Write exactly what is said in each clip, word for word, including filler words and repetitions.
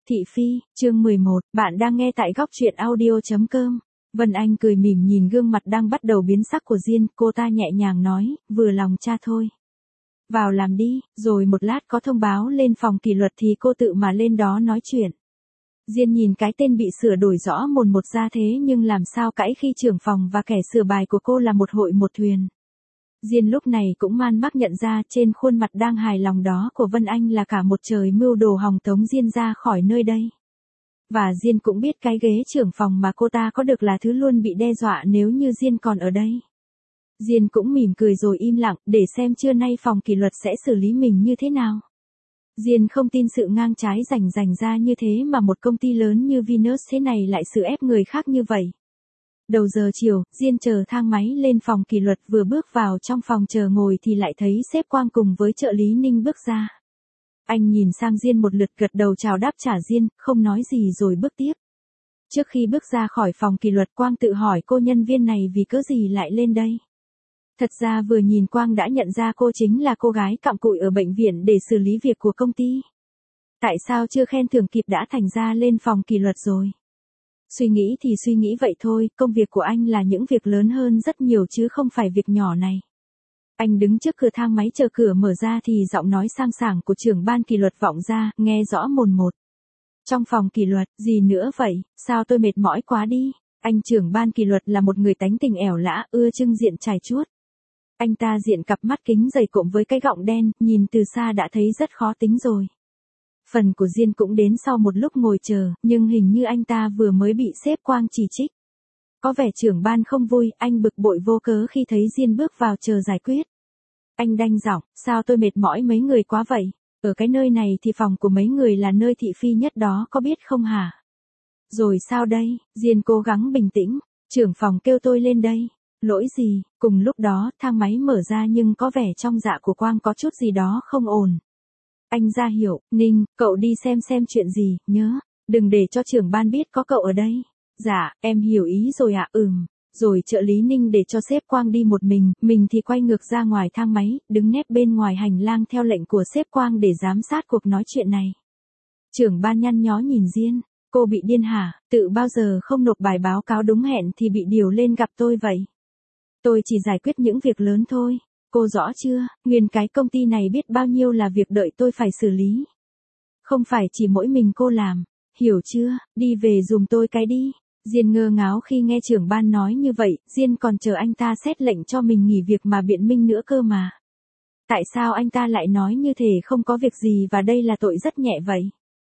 Thị Phi, chương mười một, bạn đang nghe tại góc truyện audio chấm com. Vân Anh cười mỉm nhìn gương mặt đang bắt đầu biến sắc của Diên, cô ta nhẹ nhàng nói, vừa lòng cha thôi. Vào làm đi, rồi một lát có thông báo lên phòng kỷ luật thì cô tự mà lên đó nói chuyện. Diên nhìn cái tên bị sửa đổi rõ mồn một ra thế nhưng làm sao cãi khi trưởng phòng và kẻ sửa bài của cô là một hội một thuyền. Diên lúc này cũng man mác nhận ra trên khuôn mặt đang hài lòng đó của Vân Anh là cả một trời mưu đồ hòng tống Diên ra khỏi nơi đây. Và Diên cũng biết cái ghế trưởng phòng mà cô ta có được là thứ luôn bị đe dọa nếu như Diên còn ở đây. Diên cũng mỉm cười rồi im lặng để xem trưa nay phòng kỷ luật sẽ xử lý mình như thế nào. Diên không tin sự ngang trái rành rành ra như thế mà một công ty lớn như Venus thế này lại xử ép người khác như vậy. Đầu giờ chiều, Diên chờ thang máy lên phòng kỷ luật vừa bước vào trong phòng chờ ngồi thì lại thấy sếp Quang cùng với trợ lý Ninh bước ra. Anh nhìn sang Diên một lượt gật đầu chào đáp trả Diên, không nói gì rồi bước tiếp. Trước khi bước ra khỏi phòng kỷ luật Quang tự hỏi cô nhân viên này vì cớ gì lại lên đây. Thật ra vừa nhìn Quang đã nhận ra cô chính là cô gái cặm cụi ở bệnh viện để xử lý việc của công ty. Tại sao chưa khen thưởng kịp đã thành ra lên phòng kỷ luật rồi? Suy nghĩ thì suy nghĩ vậy thôi, công việc của anh là những việc lớn hơn rất nhiều chứ không phải việc nhỏ này. Anh đứng trước cửa thang máy chờ cửa mở ra thì giọng nói sang sảng của trưởng ban kỷ luật vọng ra, nghe rõ mồn một. Trong phòng kỷ luật, gì nữa vậy, sao tôi mệt mỏi quá đi. Anh trưởng ban kỷ luật là một người tánh tình ẻo lã, ưa trưng diện trải chuốt. Anh ta diện cặp mắt kính dày cộm với cái gọng đen, nhìn từ xa đã thấy rất khó tính rồi. Phần của Diên cũng đến sau một lúc ngồi chờ, nhưng hình như anh ta vừa mới bị sếp Quang chỉ trích. Có vẻ trưởng ban không vui, anh bực bội vô cớ khi thấy Diên bước vào chờ giải quyết. Anh đanh giọng, sao tôi mệt mỏi mấy người quá vậy? Ở cái nơi này thì phòng của mấy người là nơi thị phi nhất đó có biết không hả? Rồi sao đây? Diên cố gắng bình tĩnh, trưởng phòng kêu tôi lên đây. Lỗi gì? Cùng lúc đó, thang máy mở ra nhưng có vẻ trong dạ của Quang có chút gì đó không ổn. Anh ra hiệu, Ninh, cậu đi xem xem chuyện gì, nhớ, đừng để cho trưởng ban biết có cậu ở đây. Dạ, em hiểu ý rồi ạ, ừm. Rồi trợ lý Ninh để cho sếp Quang đi một mình, mình thì quay ngược ra ngoài thang máy, đứng nép bên ngoài hành lang theo lệnh của sếp Quang để giám sát cuộc nói chuyện này. Trưởng ban nhăn nhó nhìn Diên, cô bị điên hả, tự bao giờ không nộp bài báo cáo đúng hẹn thì bị điều lên gặp tôi vậy. Tôi chỉ giải quyết những việc lớn thôi. Cô rõ chưa, nguyên cái công ty này biết bao nhiêu là việc đợi tôi phải xử lý. Không phải chỉ mỗi mình cô làm, hiểu chưa, đi về giùm tôi cái đi. Diên ngơ ngáo khi nghe trưởng ban nói như vậy, Diên còn chờ anh ta xét lệnh cho mình nghỉ việc mà biện minh nữa cơ mà. Tại sao anh ta lại nói như thể không có việc gì và đây là tội rất nhẹ vậy?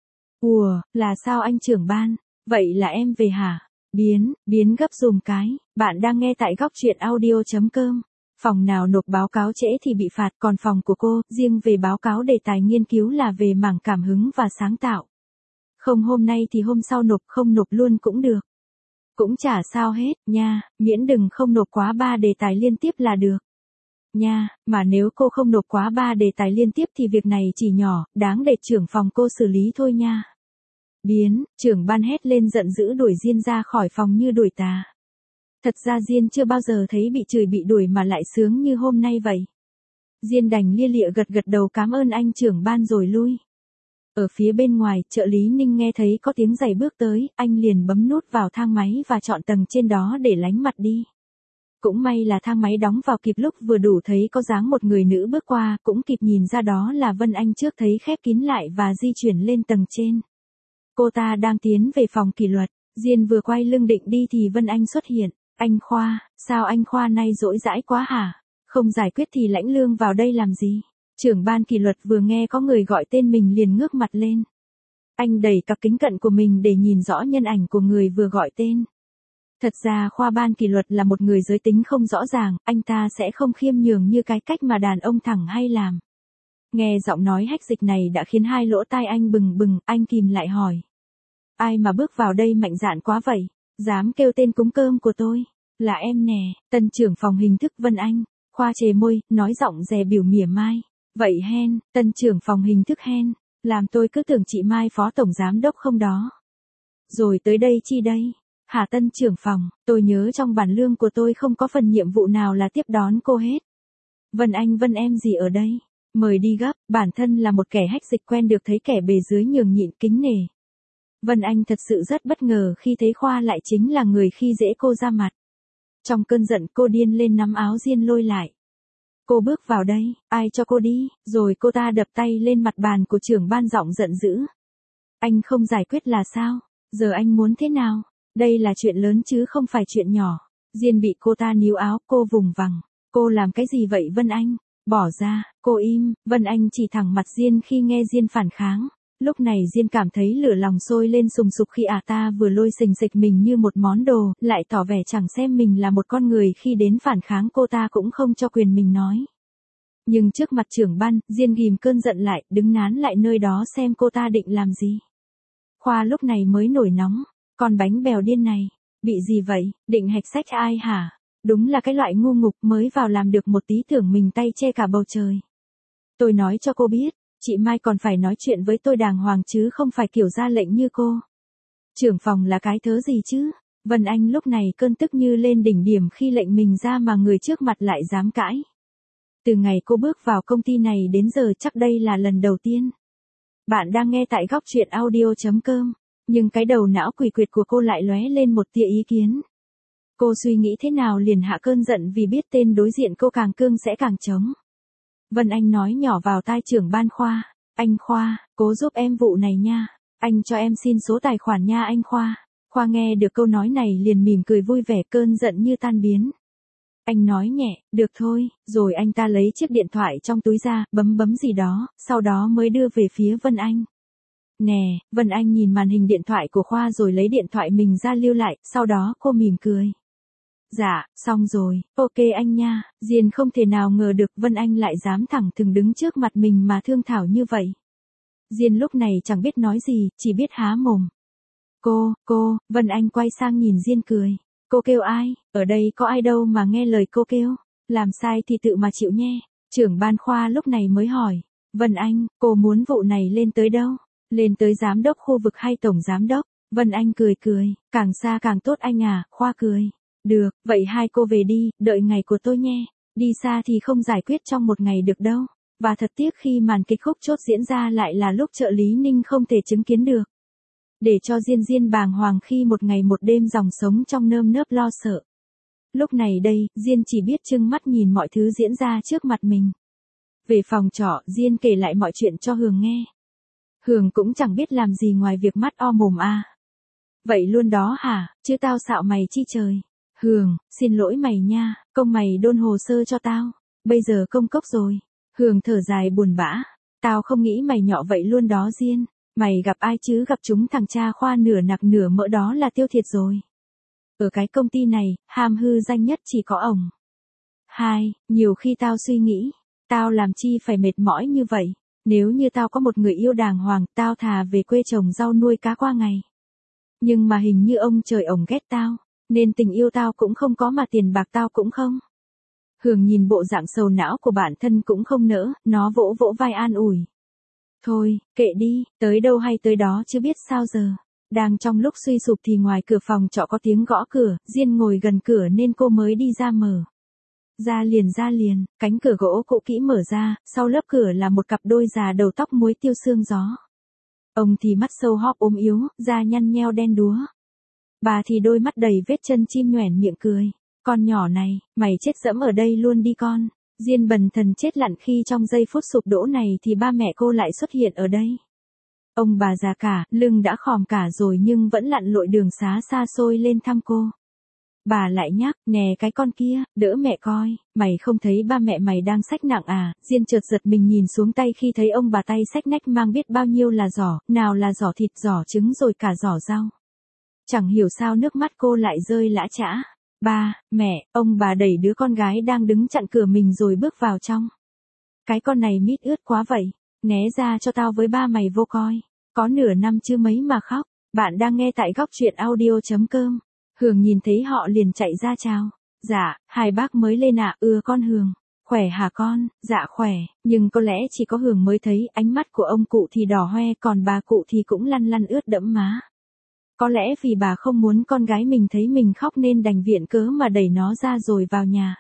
Ùa, là sao anh trưởng ban, vậy là em về hả? Biến, biến gấp dùm cái, bạn đang nghe tại góc truyện audio chấm com. Phòng nào nộp báo cáo trễ thì bị phạt, còn phòng của cô, riêng về báo cáo đề tài nghiên cứu là về mảng cảm hứng và sáng tạo. Không hôm nay thì hôm sau nộp, không nộp luôn cũng được. Cũng chả sao hết, nha, miễn đừng không nộp quá ba đề tài liên tiếp là được. Nha, mà nếu cô không nộp quá ba đề tài liên tiếp thì việc này chỉ nhỏ, đáng để trưởng phòng cô xử lý thôi nha. Biến, trưởng ban hét lên giận dữ đuổi Diên ra khỏi phòng như đuổi tà. Thật ra Diên chưa bao giờ thấy bị chửi bị đuổi mà lại sướng như hôm nay vậy. Diên đành lia lịa gật gật đầu cảm ơn anh trưởng ban rồi lui. Ở phía bên ngoài, trợ lý Ninh nghe thấy có tiếng giày bước tới, anh liền bấm nút vào thang máy và chọn tầng trên đó để lánh mặt đi. Cũng may là thang máy đóng vào kịp lúc vừa đủ thấy có dáng một người nữ bước qua, cũng kịp nhìn ra đó là Vân Anh trước thấy khép kín lại và di chuyển lên tầng trên. Cô ta đang tiến về phòng kỷ luật, Diên vừa quay lưng định đi thì Vân Anh xuất hiện. Anh Khoa, sao anh Khoa nay dỗi dãi quá hả? Không giải quyết thì lãnh lương vào đây làm gì? Trưởng ban kỷ luật vừa nghe có người gọi tên mình liền ngước mặt lên. Anh đẩy cặp kính cận của mình để nhìn rõ nhân ảnh của người vừa gọi tên. Thật ra Khoa ban kỷ luật là một người giới tính không rõ ràng, anh ta sẽ không khiêm nhường như cái cách mà đàn ông thẳng hay làm. Nghe giọng nói hách dịch này đã khiến hai lỗ tai anh bừng bừng, anh kìm lại hỏi. Ai mà bước vào đây mạnh dạn quá vậy? Dám kêu tên cúng cơm của tôi, là em nè, tân trưởng phòng hình thức Vân Anh. Khoa chề môi, nói giọng dè biểu mỉa mai. Vậy hen, tân trưởng phòng hình thức hen, làm tôi cứ tưởng chị Mai phó tổng giám đốc không đó. Rồi tới đây chi đây? Hả tân trưởng phòng, tôi nhớ trong bản lương của tôi không có phần nhiệm vụ nào là tiếp đón cô hết. Vân Anh Vân em gì ở đây? Mời đi gấp, bản thân là một kẻ hách dịch quen được thấy kẻ bề dưới nhường nhịn kính nể. Vân Anh thật sự rất bất ngờ khi thấy Khoa lại chính là người khi dễ cô ra mặt. Trong cơn giận cô điên lên nắm áo Diên lôi lại. Cô bước vào đây, ai cho cô đi, rồi cô ta đập tay lên mặt bàn của trưởng ban giọng giận dữ. Anh không giải quyết là sao? Giờ anh muốn thế nào? Đây là chuyện lớn chứ không phải chuyện nhỏ. Diên bị cô ta níu áo, cô vùng vằng. Cô làm cái gì vậy Vân Anh? Bỏ ra, cô im. Vân Anh chỉ thẳng mặt Diên khi nghe Diên phản kháng. Lúc này Diên cảm thấy lửa lòng sôi lên sùng sục khi ả ta vừa lôi xình xịch mình như một món đồ, lại tỏ vẻ chẳng xem mình là một con người khi đến phản kháng cô ta cũng không cho quyền mình nói. Nhưng trước mặt trưởng ban, Diên ghìm cơn giận lại, đứng nán lại nơi đó xem cô ta định làm gì. Khoa lúc này mới nổi nóng, con bánh bèo điên này, bị gì vậy, định hạch sách ai hả? Đúng là cái loại ngu ngục mới vào làm được một tí tưởng mình tay che cả bầu trời. Tôi nói cho cô biết, chị Mai còn phải nói chuyện với tôi đàng hoàng chứ không phải kiểu ra lệnh như cô. Trưởng phòng là cái thớ gì chứ? Vân Anh lúc này cơn tức như lên đỉnh điểm khi lệnh mình ra mà người trước mặt lại dám cãi. Từ ngày cô bước vào công ty này đến giờ chắc đây là lần đầu tiên. Bạn đang nghe tại góc truyện audio chấm com, nhưng cái đầu não quỷ quyệt của cô lại lóe lên một tia ý kiến. Cô suy nghĩ thế nào liền hạ cơn giận vì biết tên đối diện cô càng cương sẽ càng trống. Vân Anh nói nhỏ vào tai trưởng ban Khoa, anh Khoa, cố giúp em vụ này nha, anh cho em xin số tài khoản nha anh Khoa. Khoa nghe được câu nói này liền mỉm cười vui vẻ cơn giận như tan biến. Anh nói nhẹ, được thôi, rồi anh ta lấy chiếc điện thoại trong túi ra, bấm bấm gì đó, sau đó mới đưa về phía Vân Anh. Nè, Vân Anh nhìn màn hình điện thoại của Khoa rồi lấy điện thoại mình ra lưu lại, sau đó cô mỉm cười. Dạ, xong rồi, ok anh nha. Diên không thể nào ngờ được Vân Anh lại dám thẳng thừng đứng trước mặt mình mà thương thảo như vậy. Diên lúc này chẳng biết nói gì, chỉ biết há mồm. Cô, cô, Vân Anh quay sang nhìn Diên cười. Cô kêu ai, ở đây có ai đâu mà nghe lời cô kêu, làm sai thì tự mà chịu nhé. Trưởng ban Khoa lúc này mới hỏi, Vân Anh, cô muốn vụ này lên tới đâu? Lên tới giám đốc khu vực hay tổng giám đốc? Vân Anh cười cười, càng xa càng tốt anh à, Khoa cười. Được, vậy hai cô về đi, đợi ngày của tôi nhé. Đi xa thì không giải quyết trong một ngày được đâu. Và thật tiếc khi màn kịch khúc chốt diễn ra lại là lúc trợ lý Ninh không thể chứng kiến được. Để cho Diên Diên bàng hoàng khi một ngày một đêm dòng sống trong nơm nớp lo sợ. Lúc này đây, Diên chỉ biết trừng mắt nhìn mọi thứ diễn ra trước mặt mình. Về phòng trọ, Diên kể lại mọi chuyện cho Hường nghe. Hường cũng chẳng biết làm gì ngoài việc mắt o mồm a. Vậy luôn đó hả, chứ tao xạo mày chi trời. Hường, xin lỗi mày nha, công mày đôn hồ sơ cho tao. Bây giờ công cốc rồi. Hường thở dài buồn bã. Tao không nghĩ mày nhọ vậy luôn đó Diên. Mày gặp ai chứ gặp chúng thằng cha Khoa nửa nặc nửa mỡ đó là tiêu thiệt rồi. Ở cái công ty này, ham hư danh nhất chỉ có ổng. Hai, nhiều khi tao suy nghĩ, tao làm chi phải mệt mỏi như vậy. Nếu như tao có một người yêu đàng hoàng, tao thà về quê trồng rau nuôi cá qua ngày. Nhưng mà hình như ông trời ổng ghét tao, nên tình yêu tao cũng không có mà tiền bạc tao cũng không. Hường nhìn bộ dạng sầu não của bản thân cũng không nỡ, nó vỗ vỗ vai an ủi. Thôi, kệ đi, tới đâu hay tới đó chứ biết sao giờ. Đang trong lúc suy sụp thì ngoài cửa phòng trọ có tiếng gõ cửa, Diên ngồi gần cửa nên cô mới đi ra mở. Ra liền ra liền, cánh cửa gỗ cũ kỹ mở ra, sau lớp cửa là một cặp đôi già đầu tóc muối tiêu sương gió. Ông thì mắt sâu hóp ốm yếu, da nhăn nheo đen đúa. Bà thì đôi mắt đầy vết chân chim nhoẻn miệng cười. Con nhỏ này, mày chết dẫm ở đây luôn đi con. Diên bần thần chết lặn khi trong giây phút sụp đổ này thì ba mẹ cô lại xuất hiện ở đây. Ông bà già cả, lưng đã khòm cả rồi nhưng vẫn lặn lội đường xá xa xôi lên thăm cô. Bà lại nhắc, nè cái con kia, đỡ mẹ coi, mày không thấy ba mẹ mày đang xách nặng à. Diên chợt giật mình nhìn xuống tay khi thấy ông bà tay xách nách mang biết bao nhiêu là giỏ, nào là giỏ thịt, giỏ trứng rồi cả giỏ rau. Chẳng hiểu sao nước mắt cô lại rơi lã chã. Ba, mẹ, ông bà đẩy đứa con gái đang đứng chặn cửa mình rồi bước vào trong. Cái con này mít ướt quá vậy, né ra cho tao với ba mày vô coi. Có nửa năm chưa mấy mà khóc. Bạn đang nghe tại góc truyện audio chấm com. Hường nhìn thấy họ liền chạy ra chào. Dạ, hai bác mới lên ạ, à? Ưa con Hường. Khỏe hả con? Dạ khỏe, nhưng có lẽ chỉ có Hường mới thấy ánh mắt của ông cụ thì đỏ hoe còn bà cụ thì cũng lăn lăn ướt đẫm má. Có lẽ vì bà không muốn con gái mình thấy mình khóc nên đành viện cớ mà đẩy nó ra rồi vào nhà.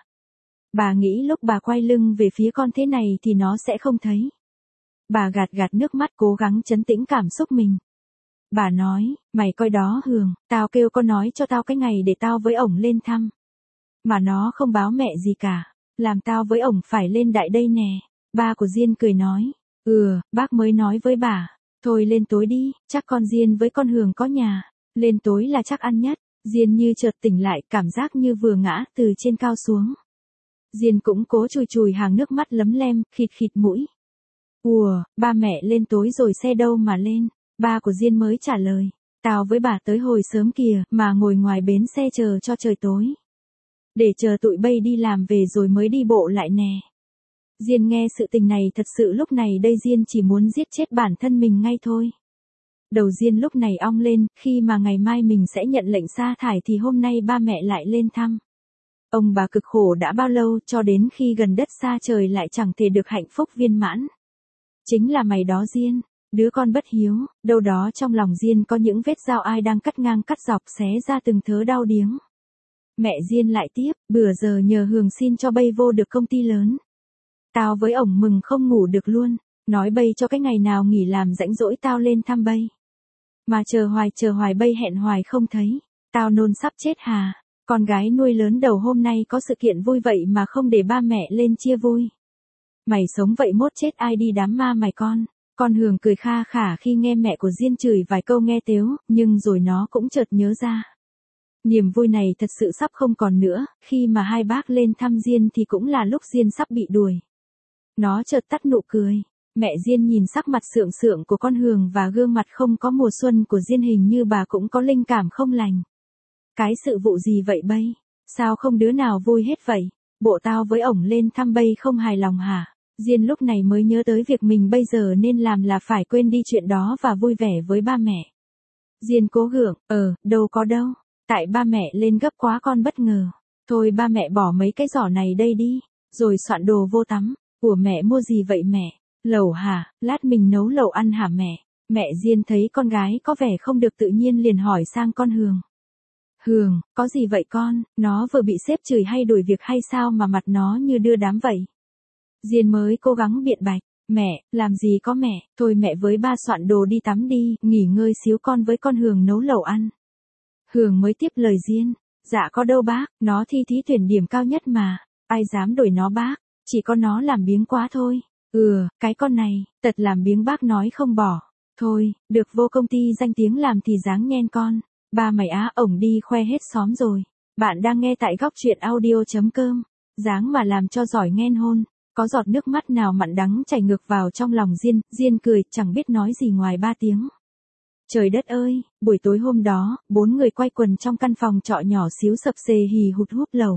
Bà nghĩ lúc bà quay lưng về phía con thế này thì nó sẽ không thấy. Bà gạt gạt nước mắt cố gắng trấn tĩnh cảm xúc mình. Bà nói, mày coi đó Hường, tao kêu con nói cho tao cái ngày để tao với ổng lên thăm. Mà nó không báo mẹ gì cả, làm tao với ổng phải lên đại đây nè. Ba của Diên cười nói, ừ, bác mới nói với bà, thôi lên tối đi, chắc con Diên với con Hường có nhà, lên tối là chắc ăn nhất. Diên như chợt tỉnh lại, cảm giác như vừa ngã từ trên cao xuống. Diên cũng cố chùi chùi hàng nước mắt lấm lem, khịt khịt mũi. Ùa, ba mẹ lên tối rồi xe đâu mà lên. Ba của Diên mới trả lời, tao với bà tới hồi sớm kìa, mà ngồi ngoài bến xe chờ cho trời tối. Để chờ tụi bay đi làm về rồi mới đi bộ lại nè. Diên nghe sự tình này thật sự lúc này đây Diên chỉ muốn giết chết bản thân mình ngay thôi. Đầu Diên lúc này ong lên, khi mà ngày mai mình sẽ nhận lệnh sa thải thì hôm nay ba mẹ lại lên thăm. Ông bà cực khổ đã bao lâu cho đến khi gần đất xa trời lại chẳng thể được hạnh phúc viên mãn. Chính là mày đó Diên, đứa con bất hiếu, đâu đó trong lòng Diên có những vết dao ai đang cắt ngang cắt dọc xé ra từng thớ đau điếng. Mẹ Diên lại tiếp, bữa giờ nhờ Hường xin cho bay vô được công ty lớn. Tao với ổng mừng không ngủ được luôn, nói bay cho cái ngày nào nghỉ làm rãnh rỗi tao lên thăm bay. Mà chờ hoài chờ hoài bay hẹn hoài không thấy, tao nôn sắp chết hà, con gái nuôi lớn đầu hôm nay có sự kiện vui vậy mà không để ba mẹ lên chia vui. Mày sống vậy mốt chết ai đi đám ma mày con. Con Hường cười kha khả khi nghe mẹ của Diên chửi vài câu nghe tếu, nhưng rồi nó cũng chợt nhớ ra. Niềm vui này thật sự sắp không còn nữa, khi mà hai bác lên thăm Diên thì cũng là lúc Diên sắp bị đuổi. Nó chợt tắt nụ cười. Mẹ Diên nhìn sắc mặt sượng sượng của con Hường và gương mặt không có mùa xuân của Diên hình như bà cũng có linh cảm không lành. Cái sự vụ gì vậy bay? Sao không đứa nào vui hết vậy? Bộ tao với ổng lên thăm bay không hài lòng hả? Diên lúc này mới nhớ tới việc mình bây giờ nên làm là phải quên đi chuyện đó và vui vẻ với ba mẹ. Diên cố gượng, ờ, đâu có đâu. Tại ba mẹ lên gấp quá con bất ngờ. Thôi ba mẹ bỏ mấy cái giỏ này đây đi, rồi soạn đồ vô tắm. Của mẹ mua gì vậy mẹ? Lẩu hả? Lát mình nấu lẩu ăn hả mẹ? Mẹ Diên thấy con gái có vẻ không được tự nhiên liền hỏi sang con Hường. Hường, có gì vậy con? Nó vừa bị sếp chửi hay đuổi việc hay sao mà mặt nó như đưa đám vậy? Diên mới cố gắng biện bạch. Mẹ, làm gì có mẹ, thôi mẹ với ba soạn đồ đi tắm đi, nghỉ ngơi xíu con với con Hường nấu lẩu ăn. Hường mới tiếp lời Diên. Dạ có đâu bác, nó thi thí tuyển điểm cao nhất mà, ai dám đuổi nó bác, chỉ có nó làm biếng quá thôi. Ừ, cái con này, tật làm biếng bác nói không bỏ. Thôi, được vô công ty danh tiếng làm thì dáng nhen con. Ba mày á ổng đi khoe hết xóm rồi. Bạn đang nghe tại góc truyện audio.com. Dáng mà làm cho giỏi nhen hôn. Có giọt nước mắt nào mặn đắng chảy ngược vào trong lòng Diên. Diên cười, chẳng biết nói gì ngoài ba tiếng. Trời đất ơi, buổi tối hôm đó, bốn người quay quần trong căn phòng trọ nhỏ xíu sập xề hì hụt húp lầu.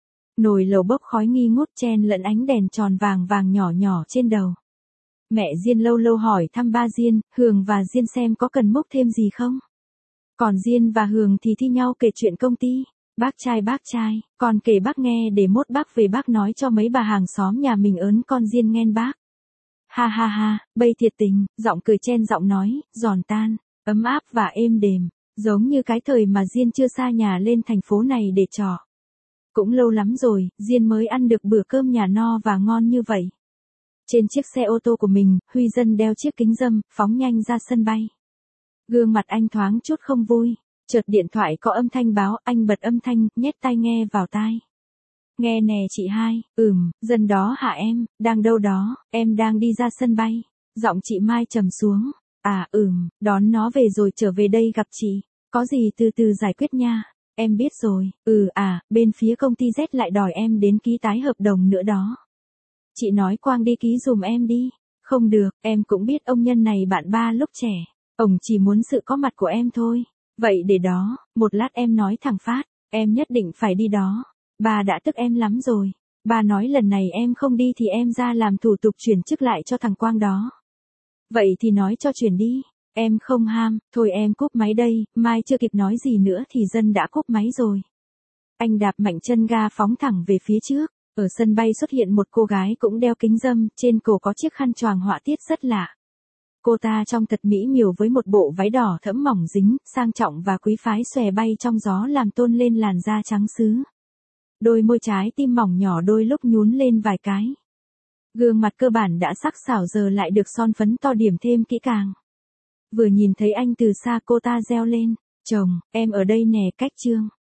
Nồi lẩu bốc khói nghi ngút chen lẫn ánh đèn tròn vàng vàng nhỏ nhỏ trên đầu. Mẹ Diên lâu lâu hỏi thăm ba Diên, Hường và Diên xem có cần múc thêm gì không. Còn Diên và Hường thì thi nhau kể chuyện công ty. Bác trai bác trai, con kể bác nghe để mốt bác về bác nói cho mấy bà hàng xóm nhà mình ớn con Diên nghen bác. Ha ha ha, bây thiệt tình, giọng cười chen giọng nói, giòn tan, ấm áp và êm đềm, giống như cái thời mà Diên chưa xa nhà lên thành phố này để trọ. Cũng lâu lắm rồi, Diên mới ăn được bữa cơm nhà no và ngon như vậy. Trên chiếc xe ô tô của mình, Huy Dân đeo chiếc kính râm, phóng nhanh ra sân bay. Gương mặt anh thoáng chút không vui, chợt điện thoại có âm thanh báo, anh bật âm thanh, nhét tai nghe vào tai. Nghe nè chị hai, ừm, Dân đó hả em, đang đâu đó, em đang đi ra sân bay. Giọng chị Mai trầm xuống, à ừm, đón nó về rồi trở về đây gặp chị, có gì từ từ giải quyết nha. Em biết rồi, ừ à, bên phía công ty Z lại đòi em đến ký tái hợp đồng nữa đó. Chị nói Quang đi ký dùm em đi. Không được, em cũng biết ông nhân này bạn ba lúc trẻ. Ông chỉ muốn sự có mặt của em thôi. Vậy để đó, một lát em nói thẳng phát, em nhất định phải đi đó. Ba đã tức em lắm rồi. Ba nói lần này em không đi thì em ra làm thủ tục chuyển chức lại cho thằng Quang đó. Vậy thì nói cho chuyển đi. Em không ham, thôi em cúp máy đây, Mai chưa kịp nói gì nữa thì Dân đã cúp máy rồi. Anh đạp mạnh chân ga phóng thẳng về phía trước, ở sân bay xuất hiện một cô gái cũng đeo kính râm, trên cổ có chiếc khăn choàng họa tiết rất lạ. Cô ta trông thật mỹ miều với một bộ váy đỏ thẫm mỏng dính, sang trọng và quý phái xòe bay trong gió làm tôn lên làn da trắng sứ. Đôi môi trái tim mỏng nhỏ đôi lúc nhún lên vài cái. Gương mặt cơ bản đã sắc sảo giờ lại được son phấn to điểm thêm kỹ càng. Vừa nhìn thấy anh từ xa cô ta reo lên. Chồng, em ở đây nè, cách Trương.